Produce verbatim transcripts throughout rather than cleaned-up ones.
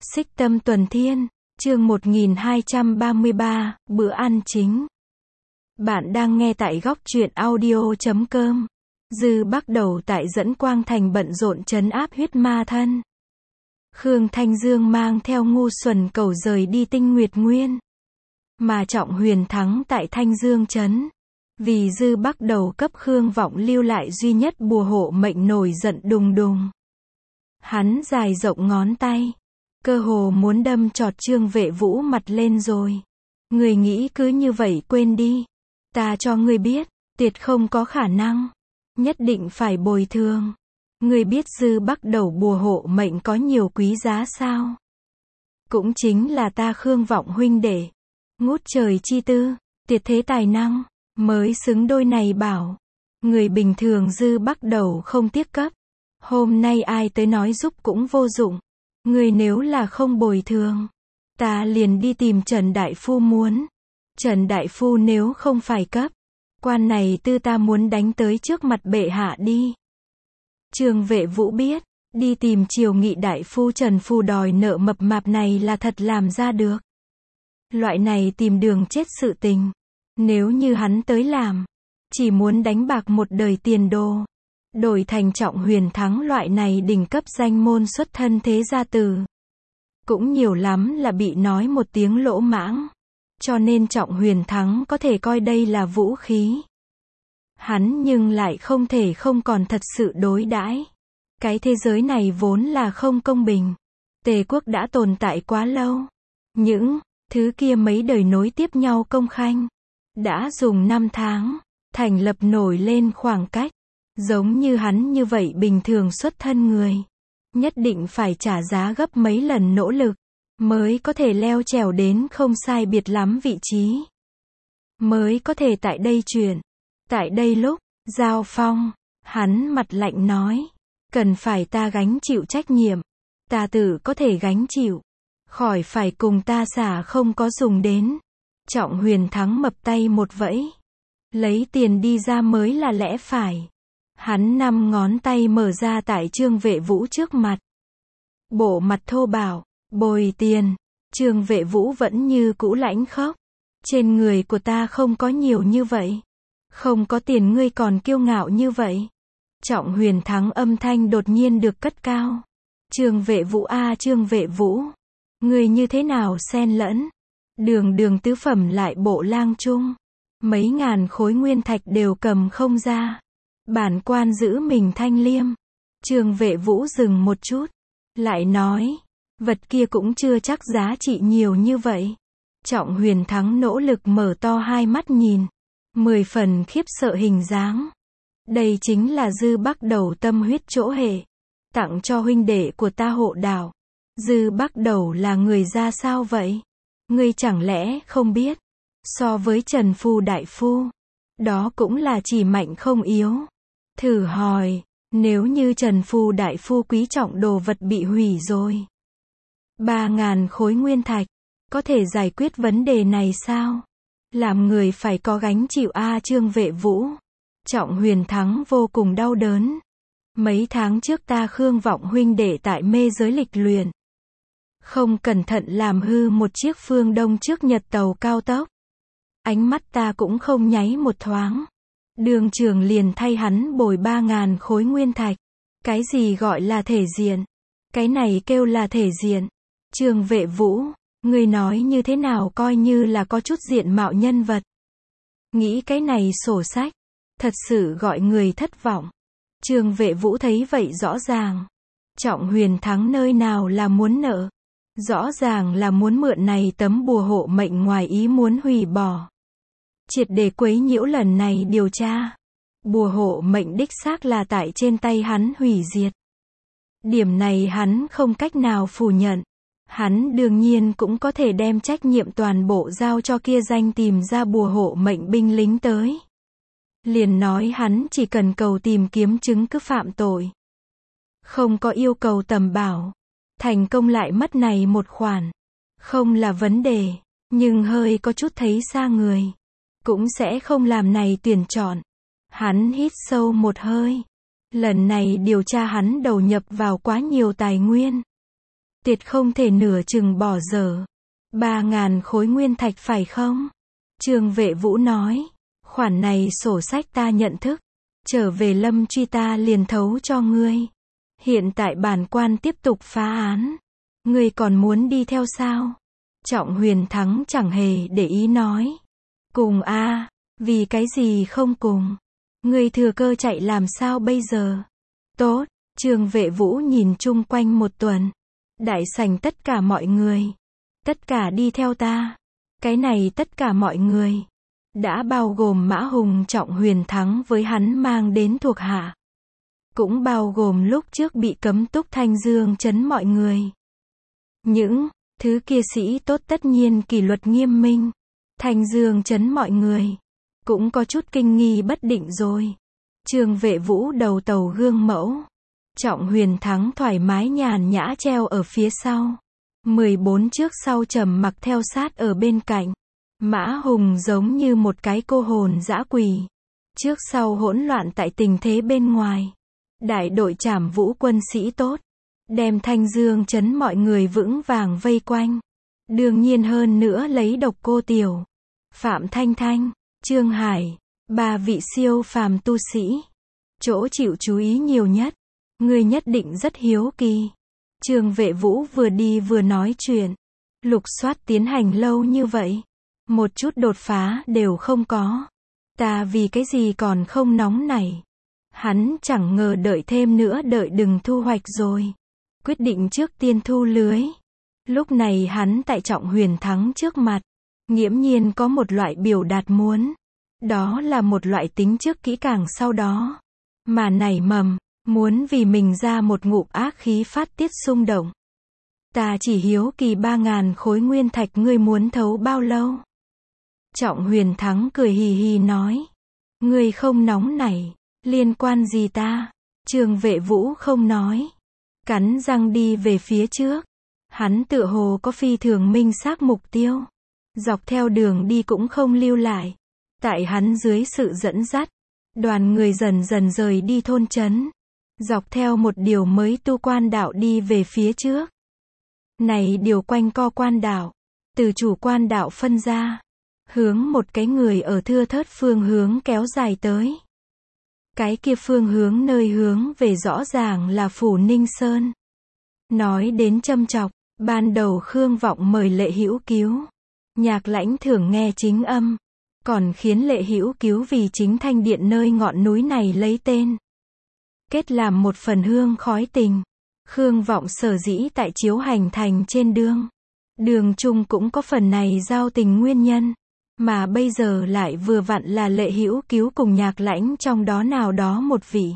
Xích Tâm Tuần Thiên, chương một nghìn hai trăm ba mươi ba, bữa ăn chính. Bạn đang nghe tại góc truyện audio chấm com. Dư bắt đầu tại Dẫn Quang Thành bận rộn trấn áp huyết ma thân. Khương Thanh Dương mang theo Ngu Xuẩn Cẩu rời đi Tinh Nguyệt Nguyên. Mà Trọng Huyền thắng tại Thanh Dương trấn. Vì Dư bắt đầu cấp Khương Vọng lưu lại duy nhất bùa hộ mệnh nổi giận đùng đùng. Hắn dài rộng ngón tay. Cơ hồ muốn đâm chọt Trương Vệ Vũ mặt lên rồi. Người nghĩ cứ như vậy quên đi. Ta cho ngươi biết, tuyệt không có khả năng. Nhất định phải bồi thường. Ngươi biết Dư bắt đầu bùa hộ mệnh có nhiều quý giá sao? Cũng chính là ta Khương Vọng huynh đệ. Ngút trời chi tư, tuyệt thế tài năng, mới xứng đôi này bảo. Người bình thường Dư bắt đầu không tiếc cấp. Hôm nay ai tới nói giúp cũng vô dụng. Người nếu là không bồi thường, ta liền đi tìm Trần Đại Phu muốn. Trần Đại Phu nếu không phải cấp, quan này tư ta muốn đánh tới trước mặt bệ hạ đi. Trương Vệ Vũ biết, đi tìm Triều Nghị Đại Phu Trần Phu đòi nợ mập mạp này là thật làm ra được. Loại này tìm đường chết sự tình, nếu như hắn tới làm, chỉ muốn đánh bạc một đời tiền đồ. Đổi thành Trọng Huyền thắng loại này đỉnh cấp danh môn xuất thân thế gia tử. Cũng nhiều lắm là bị nói một tiếng lỗ mãng. Cho nên Trọng Huyền thắng có thể coi đây là vũ khí. Hắn nhưng lại không thể không còn thật sự đối đãi. Cái thế giới này vốn là không công bình. Tề quốc đã tồn tại quá lâu. Những thứ kia mấy đời nối tiếp nhau công khanh. Đã dùng năm tháng, thành lập nổi lên khoảng cách. Giống như hắn như vậy bình thường xuất thân người. Nhất định phải trả giá gấp mấy lần nỗ lực. Mới có thể leo trèo đến không sai biệt lắm vị trí. Mới có thể tại đây chuyển. Tại đây lúc, giao phong, hắn mặt lạnh nói. Cần phải ta gánh chịu trách nhiệm. Ta tự có thể gánh chịu. Khỏi phải cùng ta xả không có dùng đến. Trọng Huyền thắng mập tay một vẫy. Lấy tiền đi ra mới là lẽ phải. Hắn năm ngón tay mở ra tại Trương Vệ Vũ trước mặt. Bộ mặt thô bạo, bồi tiền. Trương Vệ Vũ vẫn như cũ lãnh khốc. Trên người của ta không có nhiều như vậy. Không có tiền ngươi còn kiêu ngạo như vậy. Trọng Huyền thắng âm thanh đột nhiên được cất cao. Trương Vệ Vũ a Trương Vệ Vũ. Ngươi như thế nào xen lẫn. Đường đường tứ phẩm lại bộ lang trung. Mấy ngàn khối nguyên thạch đều cầm không ra. Bản quan giữ mình thanh liêm. Trương Vệ Vũ dừng một chút. Lại nói. Vật kia cũng chưa chắc giá trị nhiều như vậy. Trọng Huyền thắng nỗ lực mở to hai mắt nhìn. Mười phần khiếp sợ hình dáng. Đây chính là Dư bắt đầu tâm huyết chỗ hệ. Tặng cho huynh đệ của ta hộ đạo. Dư bắt đầu là người ra sao vậy? Ngươi chẳng lẽ không biết. So với Trần Phu Đại Phu. Đó cũng là chỉ mạnh không yếu. Thử hỏi, nếu như Trần Phu Đại Phu quý trọng đồ vật bị hủy rồi. Ba ngàn khối nguyên thạch, có thể giải quyết vấn đề này sao? Làm người phải có gánh chịu a Trương Vệ Vũ. Trọng Huyền thắng vô cùng đau đớn. Mấy tháng trước ta Khương Vọng huynh đệ tại mê giới lịch luyện. Không cẩn thận làm hư một chiếc phương Đông trước Nhật tàu cao tốc. Ánh mắt ta cũng không nháy một thoáng. Đường trường liền thay hắn bồi ba ngàn khối nguyên thạch. Cái gì gọi là thể diện? Cái này kêu là thể diện. Trương Vệ Vũ, ngươi nói như thế nào coi như là có chút diện mạo nhân vật. Nghĩ cái này sổ sách. Thật sự gọi người thất vọng. Trương Vệ Vũ thấy vậy rõ ràng. Trọng Huyền thắng nơi nào là muốn nợ. Rõ ràng là muốn mượn này tấm bùa hộ mệnh ngoài ý muốn hủy bỏ. Triệt để quấy nhiễu lần này điều tra. Bùa hộ mệnh đích xác là tại trên tay hắn hủy diệt. Điểm này hắn không cách nào phủ nhận. Hắn đương nhiên cũng có thể đem trách nhiệm toàn bộ giao cho kia danh tìm ra bùa hộ mệnh binh lính tới. Liền nói hắn chỉ cần cầu tìm kiếm chứng cứ phạm tội. Không có yêu cầu tầm bảo. Thành công lại mất này một khoản. Không là vấn đề. Nhưng hơi có chút thấy xa người. Cũng sẽ không làm này tuyển chọn. Hắn hít sâu một hơi. Lần này điều tra hắn đầu nhập vào quá nhiều tài nguyên. Tuyệt không thể nửa chừng bỏ dở. Ba ngàn khối nguyên thạch phải không? Trương Vệ Vũ nói. Khoản này sổ sách ta nhận thức. Trở về Lâm Truy ta liền thấu cho ngươi. Hiện tại bản quan tiếp tục phá án. Ngươi còn muốn đi theo sao? Trọng Huyền Thắng chẳng hề để ý nói. Cùng a, vì cái gì không cùng? Ngươi thừa cơ chạy làm sao bây giờ? Tốt, Trương Vệ Vũ nhìn chung quanh một tuần. Đại sảnh tất cả mọi người. Tất cả đi theo ta. Cái này tất cả mọi người. Đã bao gồm Mã Hùng Trọng Huyền Thắng với hắn mang đến thuộc hạ. Cũng bao gồm lúc trước bị cấm túc Thanh Dương trấn mọi người. Những thứ kia sĩ tốt tất nhiên kỷ luật nghiêm minh. Thanh Dương trấn mọi người. Cũng có chút kinh nghi bất định rồi. Trương Vệ Vũ đầu tàu gương mẫu. Trọng Huyền Thắng thoải mái nhàn nhã treo ở phía sau. mười bốn trước sau trầm mặc theo sát ở bên cạnh. Mã Hùng giống như một cái cô hồn dã quỷ. Trước sau hỗn loạn tại tình thế bên ngoài. Đại đội trảm vũ quân sĩ tốt. Đem Thanh Dương trấn mọi người vững vàng vây quanh. Đương nhiên hơn nữa lấy Độc Cô Tiểu, Phạm Thanh Thanh, Trương Hải, ba vị siêu phàm tu sĩ. Chỗ chịu chú ý nhiều nhất. Ngươi nhất định rất hiếu kỳ. Trương Vệ Vũ vừa đi vừa nói chuyện. Lục soát tiến hành lâu như vậy. Một chút đột phá đều không có. Ta vì cái gì còn không nóng nảy. Hắn chẳng ngờ đợi thêm nữa đợi đừng thu hoạch rồi. Quyết định trước tiên thu lưới. Lúc này hắn tại Trọng Huyền Thắng trước mặt. Nghiễm nhiên có một loại biểu đạt muốn. Đó là một loại tính trước kỹ càng sau đó. Mà nảy mầm. Muốn vì mình ra một ngụm ác khí phát tiết xung động. Ta chỉ hiếu kỳ ba ngàn khối nguyên thạch ngươi muốn thấu bao lâu? Trọng Huyền Thắng cười hì hì nói. Ngươi không nóng nảy. Liên quan gì ta? Trương Vệ Vũ không nói. Cắn răng đi về phía trước. Hắn tựa hồ có phi thường minh xác mục tiêu. Dọc theo đường đi cũng không lưu lại. Tại hắn dưới sự dẫn dắt. Đoàn người dần dần rời đi thôn trấn. Dọc theo một điều mới tu quan đạo đi về phía trước. Này điều quanh co quan đạo. Từ chủ quan đạo phân ra. Hướng một cái người ở thưa thớt phương hướng kéo dài tới. Cái kia phương hướng nơi hướng về rõ ràng là Phủ Ninh Sơn. Nói đến châm chọc, ban đầu Khương Vọng mời Lệ Hữu Cứu. Nhạc Lãnh Thưởng nghe chính âm. Còn khiến Lệ Hữu Cứu vì chính thanh điện nơi ngọn núi này lấy tên. Kết làm một phần hương khói tình. Khương Vọng sở dĩ tại chiếu hành thành trên đường. Đường chung cũng có phần này giao tình nguyên nhân. Mà bây giờ lại vừa vặn là Lệ Hữu Cứu cùng Nhạc Lãnh trong đó nào đó một vị.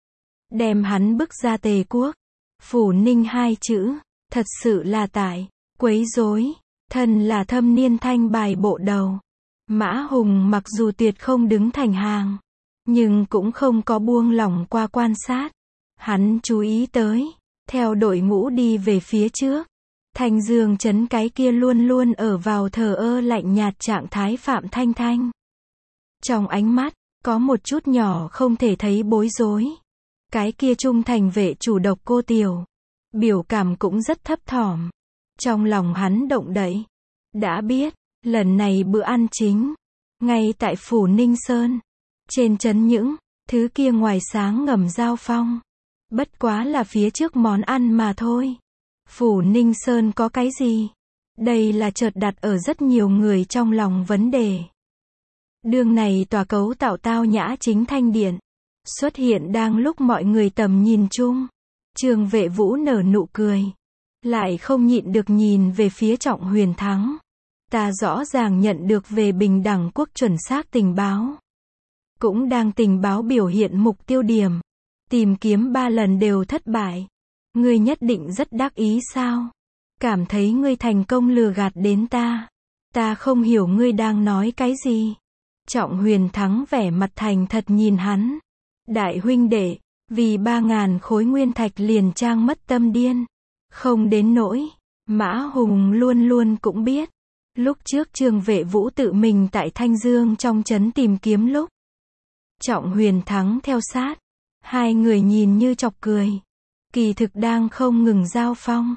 Đem hắn bức ra Tề quốc. Phủ Ninh hai chữ. Thật sự là tại. Quấy rối. Thân là thâm niên thanh bài bộ đầu. Mã Hùng mặc dù tuyệt không đứng thành hàng. Nhưng cũng không có buông lỏng qua quan sát. Hắn chú ý tới. Theo đội ngũ đi về phía trước. Thanh Dương trấn cái kia luôn luôn ở vào thờ ơ lạnh nhạt trạng thái Phạm Thanh Thanh. Trong ánh mắt, có một chút nhỏ không thể thấy bối rối. Cái kia trung thành vệ chủ Độc Cô Tiểu. Biểu cảm cũng rất thấp thỏm. Trong lòng hắn động đậy. Đã biết, lần này bữa ăn chính. Ngay tại Phủ Ninh Sơn. Trên trấn những thứ kia ngoài sáng ngầm giao phong. Bất quá là phía trước món ăn mà thôi. Phủ Ninh Sơn có cái gì? Đây là chợt đặt ở rất nhiều người trong lòng vấn đề. Đường này tòa cấu tạo tao nhã chính thanh điện. Xuất hiện đang lúc mọi người tầm nhìn chung. Trương Vệ Vũ nở nụ cười. Lại không nhịn được nhìn về phía Trọng Huyền Thắng. Ta rõ ràng nhận được về Bình Đẳng Quốc chuẩn xác tình báo. Cũng đang tình báo biểu hiện mục tiêu điểm. Tìm kiếm ba lần đều thất bại. Ngươi nhất định rất đắc ý sao? Cảm thấy ngươi thành công lừa gạt đến ta. Ta không hiểu ngươi đang nói cái gì. Trọng Huyền Thắng vẻ mặt thành thật nhìn hắn. Đại huynh đệ, vì ba ngàn khối nguyên thạch liền trang mất tâm điên. Không đến nỗi. Mã Hùng luôn luôn cũng biết. Lúc trước Trương Vệ Vũ tự mình tại Thanh Dương trong trấn tìm kiếm lúc. Trọng Huyền Thắng theo sát. Hai người nhìn như chọc cười. Kỳ thực đang không ngừng giao phong.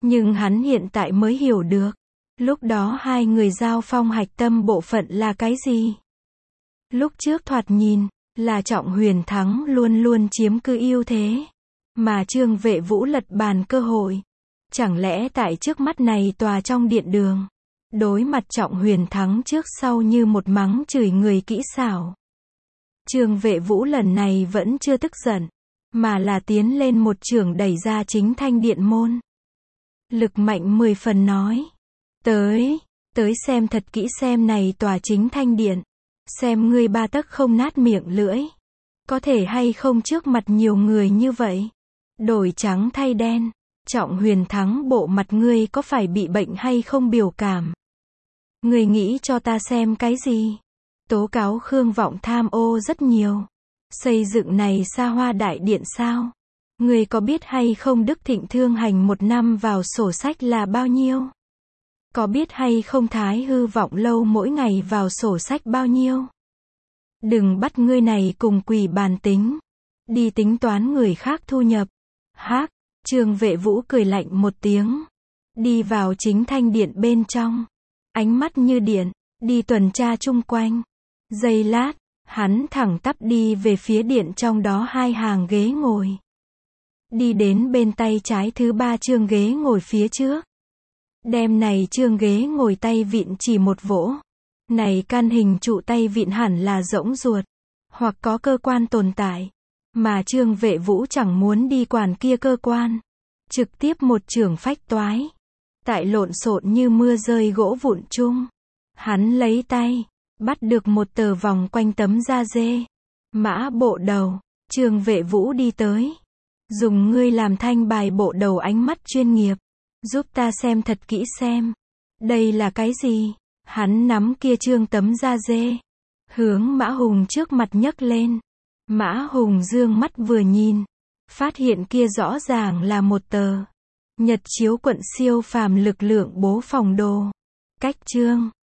Nhưng hắn hiện tại mới hiểu được. Lúc đó hai người giao phong hạch tâm bộ phận là cái gì? Lúc trước thoạt nhìn, là Trọng Huyền Thắng luôn luôn chiếm cứ ưu thế. Mà Trương Vệ Vũ lật bàn cơ hội. Chẳng lẽ tại trước mắt này tòa trong điện đường, đối mặt Trọng Huyền Thắng trước sau như một mắng chửi người kỹ xảo. Trương Vệ Vũ lần này vẫn chưa tức giận, mà là tiến lên một chưởng đẩy ra chính thanh điện môn. Lực mạnh mười phần nói. Tới, tới xem thật kỹ xem này tòa chính thanh điện. Xem ngươi ba tấc không nát miệng lưỡi. Có thể hay không trước mặt nhiều người như vậy. Đổi trắng thay đen. Trọng Huyền Thắng bộ mặt ngươi có phải bị bệnh hay không biểu cảm? Ngươi nghĩ cho ta xem cái gì? Tố cáo Khương Vọng tham ô rất nhiều. Xây dựng này xa hoa đại điện sao? Ngươi có biết hay không Đức Thịnh thương hành một năm vào sổ sách là bao nhiêu? Có biết hay không Thái Hư Vọng lâu mỗi ngày vào sổ sách bao nhiêu? Đừng bắt ngươi này cùng quỷ bàn tính. Đi tính toán người khác thu nhập. Hác, Trương Vệ Vũ cười lạnh một tiếng. Đi vào chính thanh điện bên trong. Ánh mắt như điện, đi tuần tra chung quanh. Giây lát, hắn thẳng tắp đi về phía điện trong đó hai hàng ghế ngồi. Đi đến bên tay trái thứ ba chương ghế ngồi phía trước. Đem này chương ghế ngồi tay vịn chỉ một vỗ. Này căn hình trụ tay vịn hẳn là rỗng ruột, hoặc có cơ quan tồn tại. Mà Trương Vệ Vũ chẳng muốn đi quản kia cơ quan. Trực tiếp một chưởng phách toái. Tại lộn xộn như mưa rơi gỗ vụn chung. Hắn lấy tay, bắt được một tờ vòng quanh tấm da dê. Mã bộ đầu, Trương Vệ Vũ đi tới. Dùng ngươi làm thanh bài bộ đầu ánh mắt chuyên nghiệp. Giúp ta xem thật kỹ xem. Đây là cái gì? Hắn nắm kia trương tấm da dê. Hướng Mã Hùng trước mặt nhấc lên. Mã Hùng dương mắt vừa nhìn. Phát hiện kia rõ ràng là một tờ. Nhật chiếu quận siêu phàm lực lượng bố phòng đồ. Cách chương.